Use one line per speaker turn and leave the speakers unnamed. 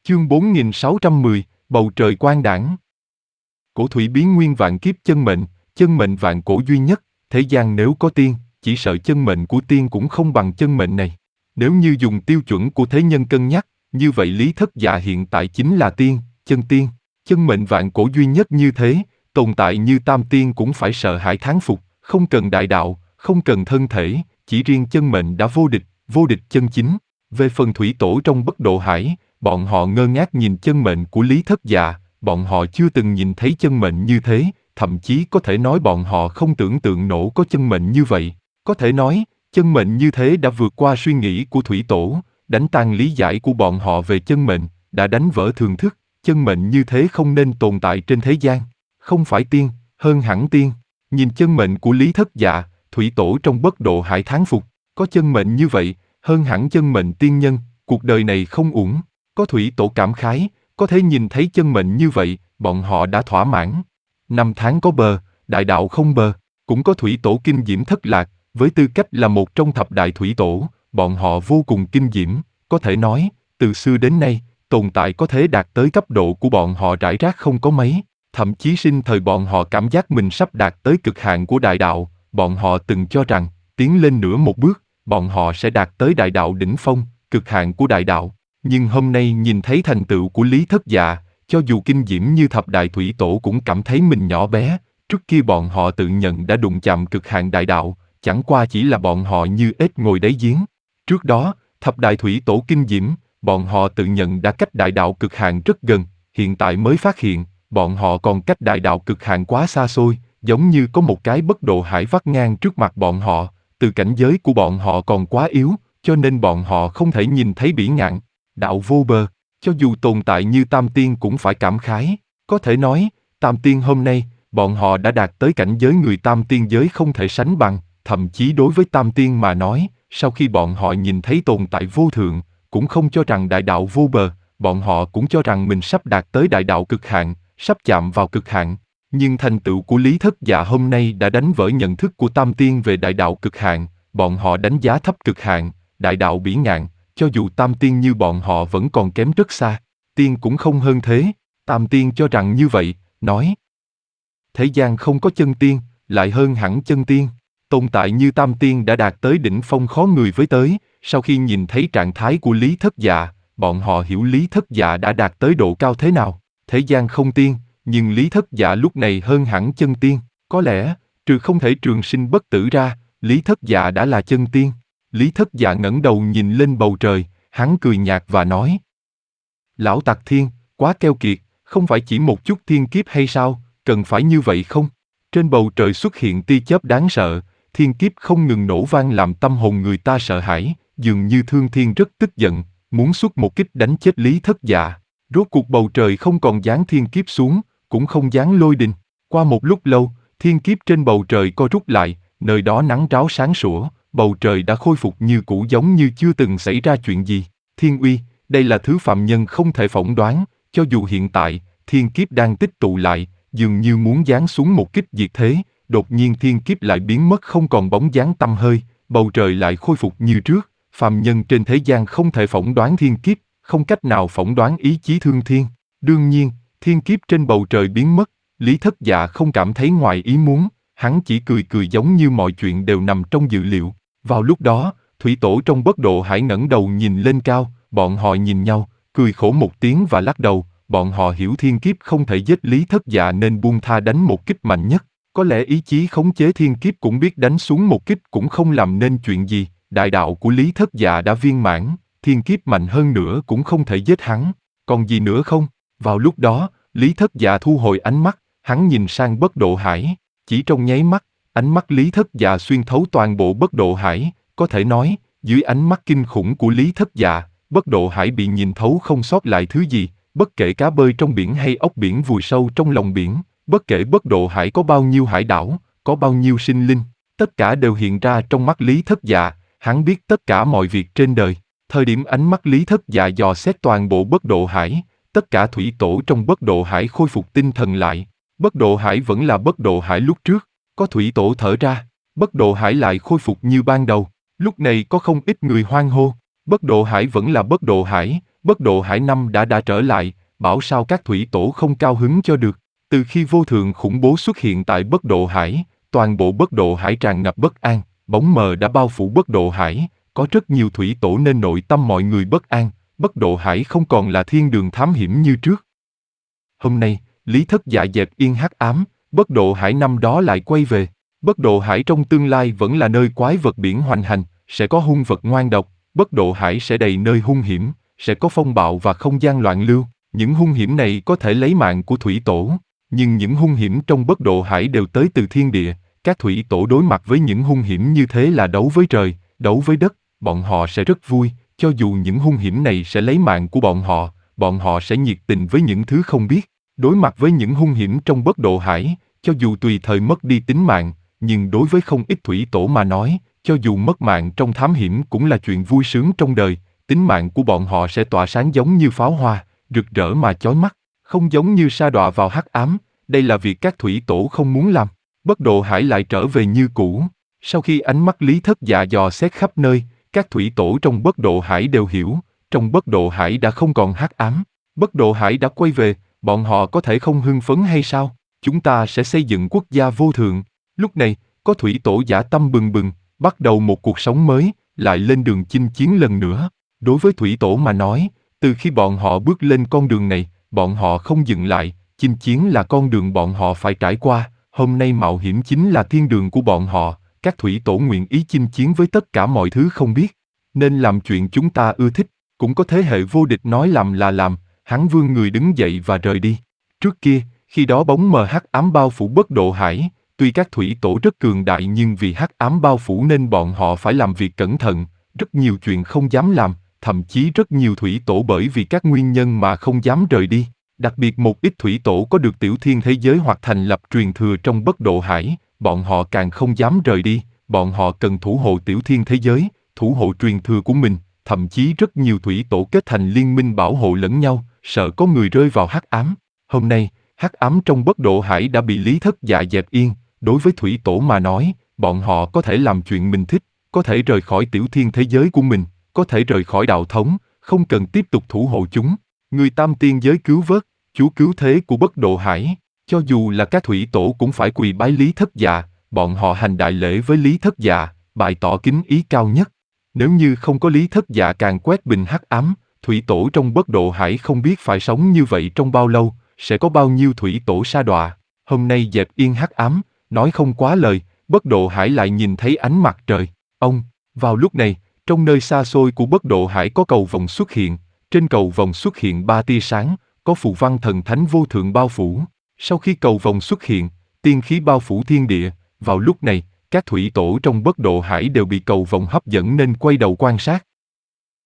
Chương 4610, Bầu trời quang đãng. Cổ thủy biến nguyên vạn kiếp chân mệnh vạn cổ duy nhất, thế gian nếu có tiên, chỉ sợ chân mệnh của tiên cũng không bằng chân mệnh này. Nếu như dùng tiêu chuẩn của thế nhân cân nhắc, như vậy Lý Thất Dạ hiện tại chính là tiên, chân mệnh vạn cổ duy nhất như thế, tồn tại như tam tiên cũng phải sợ hãi thán phục, không cần đại đạo, không cần thân thể, chỉ riêng chân mệnh đã vô địch chân chính. Về phần thủy tổ trong Bất Độ Hải, bọn họ ngơ ngác nhìn chân mệnh của Lý Thất Dạ, bọn họ chưa từng nhìn thấy chân mệnh như thế, thậm chí có thể nói bọn họ không tưởng tượng nổi có chân mệnh như vậy. Có thể nói, chân mệnh như thế đã vượt qua suy nghĩ của thủy tổ, đánh tan lý giải của bọn họ về chân mệnh, đã đánh vỡ thường thức, chân mệnh như thế không nên tồn tại trên thế gian. Không phải tiên, hơn hẳn tiên. Nhìn chân mệnh của Lý Thất Dạ, thủy tổ trong Bất Độ Hải thán phục, có chân mệnh như vậy, hơn hẳn chân mệnh tiên nhân, cuộc đời này không uổng. Có thủy tổ cảm khái, có thể nhìn thấy chân mệnh như vậy, bọn họ đã thỏa mãn. Năm tháng có bờ, đại đạo không bờ. Cũng có thủy tổ kinh diễm thất lạc, với tư cách là một trong thập đại thủy tổ, bọn họ vô cùng kinh diễm, có thể nói, từ xưa đến nay, tồn tại có thể đạt tới cấp độ của bọn họ rải rác không có mấy. Thậm chí sinh thời bọn họ cảm giác mình sắp đạt tới cực hạn của đại đạo, bọn họ từng cho rằng, tiến lên nửa một bước, bọn họ sẽ đạt tới đại đạo đỉnh phong, cực hạn của đại đạo. Nhưng hôm nay nhìn thấy thành tựu của Lý Thất Dạ, cho dù kinh diễm như thập đại thủy tổ cũng cảm thấy mình nhỏ bé. Trước kia bọn họ tự nhận đã đụng chạm cực hạn đại đạo, chẳng qua chỉ là bọn họ như ếch ngồi đáy giếng. Trước đó, thập đại thủy tổ kinh diễm, bọn họ tự nhận đã cách đại đạo cực hạn rất gần, hiện tại mới phát hiện, bọn họ còn cách đại đạo cực hạn quá xa xôi, giống như có một cái Bất Độ Hải vắt ngang trước mặt bọn họ, từ cảnh giới của bọn họ còn quá yếu, cho nên bọn họ không thể nhìn thấy bỉ ngạn. Đạo vô bờ, cho dù tồn tại như tam tiên cũng phải cảm khái, có thể nói, tam tiên hôm nay, bọn họ đã đạt tới cảnh giới người tam tiên giới không thể sánh bằng, thậm chí đối với tam tiên mà nói, sau khi bọn họ nhìn thấy tồn tại vô thượng, cũng không cho rằng đại đạo vô bờ, bọn họ cũng cho rằng mình sắp đạt tới đại đạo cực hạn, sắp chạm vào cực hạn. Nhưng thành tựu của Lý Thất Dạ hôm nay đã đánh vỡ nhận thức của tam tiên về đại đạo cực hạn, bọn họ đánh giá thấp cực hạn, đại đạo bỉ ngạn, cho dù tam tiên như bọn họ vẫn còn kém rất xa, tiên cũng không hơn thế. Tam tiên cho rằng như vậy, nói thế gian không có chân tiên, lại hơn hẳn chân tiên. Tồn tại như tam tiên đã đạt tới đỉnh phong khó người với tới, sau khi nhìn thấy trạng thái của Lý Thất Dạ, bọn họ hiểu Lý Thất Dạ đã đạt tới độ cao thế nào. Thế gian không tiên, nhưng Lý Thất Dạ lúc này hơn hẳn chân tiên, có lẽ, trừ không thể trường sinh bất tử ra, Lý Thất Dạ đã là chân tiên. Lý Thất Dạ ngẩng đầu nhìn lên bầu trời, hắn cười nhạt và nói: Lão Tặc Thiên, quá keo kiệt, không phải chỉ một chút thiên kiếp hay sao, cần phải như vậy không? Trên bầu trời xuất hiện tia chớp đáng sợ, thiên kiếp không ngừng nổ vang làm tâm hồn người ta sợ hãi, dường như Thương Thiên rất tức giận, muốn xuất một kích đánh chết Lý Thất Dạ. Rốt cuộc bầu trời không còn giáng thiên kiếp xuống, cũng không giáng lôi đình. Qua một lúc lâu, thiên kiếp trên bầu trời co rút lại, nơi đó nắng ráo sáng sủa, bầu trời đã khôi phục như cũ giống như chưa từng xảy ra chuyện gì. Thiên uy, đây là thứ phàm nhân không thể phỏng đoán, cho dù hiện tại, thiên kiếp đang tích tụ lại, dường như muốn giáng xuống một kích diệt thế, đột nhiên thiên kiếp lại biến mất không còn bóng dáng tăm hơi, bầu trời lại khôi phục như trước. Phàm nhân trên thế gian không thể phỏng đoán thiên kiếp, không cách nào phỏng đoán ý chí thương thiên. Đương nhiên, thiên kiếp trên bầu trời biến mất, Lý Thất Dạ không cảm thấy ngoài ý muốn, hắn chỉ cười cười giống như mọi chuyện đều nằm trong dự liệu. Vào lúc đó, thủy tổ trong Bất Độ Hải ngẩng đầu nhìn lên cao, bọn họ nhìn nhau, cười khổ một tiếng và lắc đầu, bọn họ hiểu thiên kiếp không thể giết Lý Thất Dạ nên buông tha đánh một kích mạnh nhất. Có lẽ ý chí khống chế thiên kiếp cũng biết đánh xuống một kích cũng không làm nên chuyện gì, đại đạo của Lý Thất Dạ đã viên mãn, thiên kiếp mạnh hơn nữa cũng không thể giết hắn, còn gì nữa không? Vào lúc đó, Lý Thất Dạ thu hồi ánh mắt, hắn nhìn sang Bất Độ Hải, chỉ trong nháy mắt, ánh mắt Lý Thất Dạ xuyên thấu toàn bộ Bất Độ Hải, có thể nói, dưới ánh mắt kinh khủng của Lý Thất Dạ, Bất Độ Hải bị nhìn thấu không sót lại thứ gì, bất kể cá bơi trong biển hay ốc biển vùi sâu trong lòng biển, bất kể Bất Độ Hải có bao nhiêu hải đảo, có bao nhiêu sinh linh, tất cả đều hiện ra trong mắt Lý Thất Dạ, hắn biết tất cả mọi việc trên đời. Thời điểm ánh mắt Lý Thất Dạ dò xét toàn bộ Bất Độ Hải, tất cả thủy tổ trong Bất Độ Hải khôi phục tinh thần lại. Bất Độ Hải vẫn là Bất Độ Hải lúc trước, có thủy tổ thở ra, Bất Độ Hải lại khôi phục như ban đầu. Lúc này có không ít người hoan hô, Bất Độ Hải vẫn là Bất Độ Hải, Bất Độ Hải năm đã trở lại, bảo sao các thủy tổ không cao hứng cho được. Từ khi vô thượng khủng bố xuất hiện tại Bất Độ Hải, toàn bộ Bất Độ Hải tràn ngập bất an, bóng mờ đã bao phủ Bất Độ Hải, có rất nhiều thủy tổ nên nội tâm mọi người bất an, Bất Độ Hải không còn là thiên đường thám hiểm như trước. Hôm nay, Lý Thất Dạ dẹp yên hắc ám, Bất Độ Hải năm đó lại quay về. Bất Độ Hải trong tương lai vẫn là nơi quái vật biển hoành hành, sẽ có hung vật ngoan độc, Bất Độ Hải sẽ đầy nơi hung hiểm, sẽ có phong bạo và không gian loạn lưu. Những hung hiểm này có thể lấy mạng của thủy tổ, nhưng những hung hiểm trong Bất Độ Hải đều tới từ thiên địa. Các thủy tổ đối mặt với những hung hiểm như thế là đấu với trời, đấu với đất, bọn họ sẽ rất vui, cho dù những hung hiểm này sẽ lấy mạng của bọn họ sẽ nhiệt tình với những thứ không biết. Đối mặt với những hung hiểm trong Bất Độ Hải, cho dù tùy thời mất đi tính mạng, nhưng đối với không ít thủy tổ mà nói, cho dù mất mạng trong thám hiểm cũng là chuyện vui sướng trong đời, tính mạng của bọn họ sẽ tỏa sáng giống như pháo hoa, rực rỡ mà chói mắt, không giống như sa đọa vào hắc ám, đây là việc các thủy tổ không muốn làm. Bất Độ Hải lại trở về như cũ. Sau khi ánh mắt Lý Thất Dạ dò xét khắp nơi, các thủy tổ trong Bất Độ Hải đều hiểu, trong Bất Độ Hải đã không còn hắc ám, Bất Độ Hải đã quay về, bọn họ có thể không hưng phấn hay sao? Chúng ta sẽ xây dựng quốc gia vô thượng. Lúc này, có thủy tổ dã tâm bừng bừng, bắt đầu một cuộc sống mới, lại lên đường chinh chiến lần nữa. Đối với thủy tổ mà nói, từ khi bọn họ bước lên con đường này, bọn họ không dừng lại, chinh chiến là con đường bọn họ phải trải qua, hôm nay mạo hiểm chính là thiên đường của bọn họ, các thủy tổ nguyện ý chinh chiến với tất cả mọi thứ không biết. Nên làm chuyện chúng ta ưa thích, cũng có thế hệ vô địch nói làm là làm, hắn vươn người đứng dậy và rời đi. Trước kia, khi đó bóng mờ hắc ám bao phủ Bất Độ Hải, tuy các thủy tổ rất cường đại nhưng vì hắc ám bao phủ nên bọn họ phải làm việc cẩn thận, rất nhiều chuyện không dám làm, thậm chí rất nhiều thủy tổ bởi vì các nguyên nhân mà không dám rời đi. Đặc biệt một ít thủy tổ có được tiểu thiên thế giới hoặc thành lập truyền thừa trong Bất Độ Hải, bọn họ càng không dám rời đi, bọn họ cần thủ hộ tiểu thiên thế giới, thủ hộ truyền thừa của mình, thậm chí rất nhiều thủy tổ kết thành liên minh bảo hộ lẫn nhau, sợ có người rơi vào hắc ám. Hôm nay, hắc ám trong Bất Độ Hải đã bị Lý Thất Dạ dẹp yên, đối với thủy tổ mà nói, bọn họ có thể làm chuyện mình thích, có thể rời khỏi tiểu thiên thế giới của mình, có thể rời khỏi đạo thống, không cần tiếp tục thủ hộ chúng. Người tam tiên giới cứu vớt, chúa cứu thế của Bất Độ Hải, cho dù là các thủy tổ cũng phải quỳ bái Lý Thất Dạ, bọn họ hành đại lễ với Lý Thất Dạ, bày tỏ kính ý cao nhất. Nếu như không có Lý Thất Dạ càng quét bình hắc ám, thủy tổ trong Bất Độ Hải không biết phải sống như vậy trong bao lâu, sẽ có bao nhiêu thủy tổ sa đọa. Hôm nay dẹp yên hắc ám, nói không quá lời, Bất Độ Hải lại nhìn thấy ánh mặt trời. Vào lúc này, trong nơi xa xôi của Bất Độ Hải có cầu vồng xuất hiện, trên cầu vồng xuất hiện 3 tia sáng, có phù văn thần thánh vô thượng bao phủ. Sau khi cầu vồng xuất hiện, tiên khí bao phủ thiên địa, vào lúc này, các thủy tổ trong Bất Độ Hải đều bị cầu vồng hấp dẫn nên quay đầu quan sát.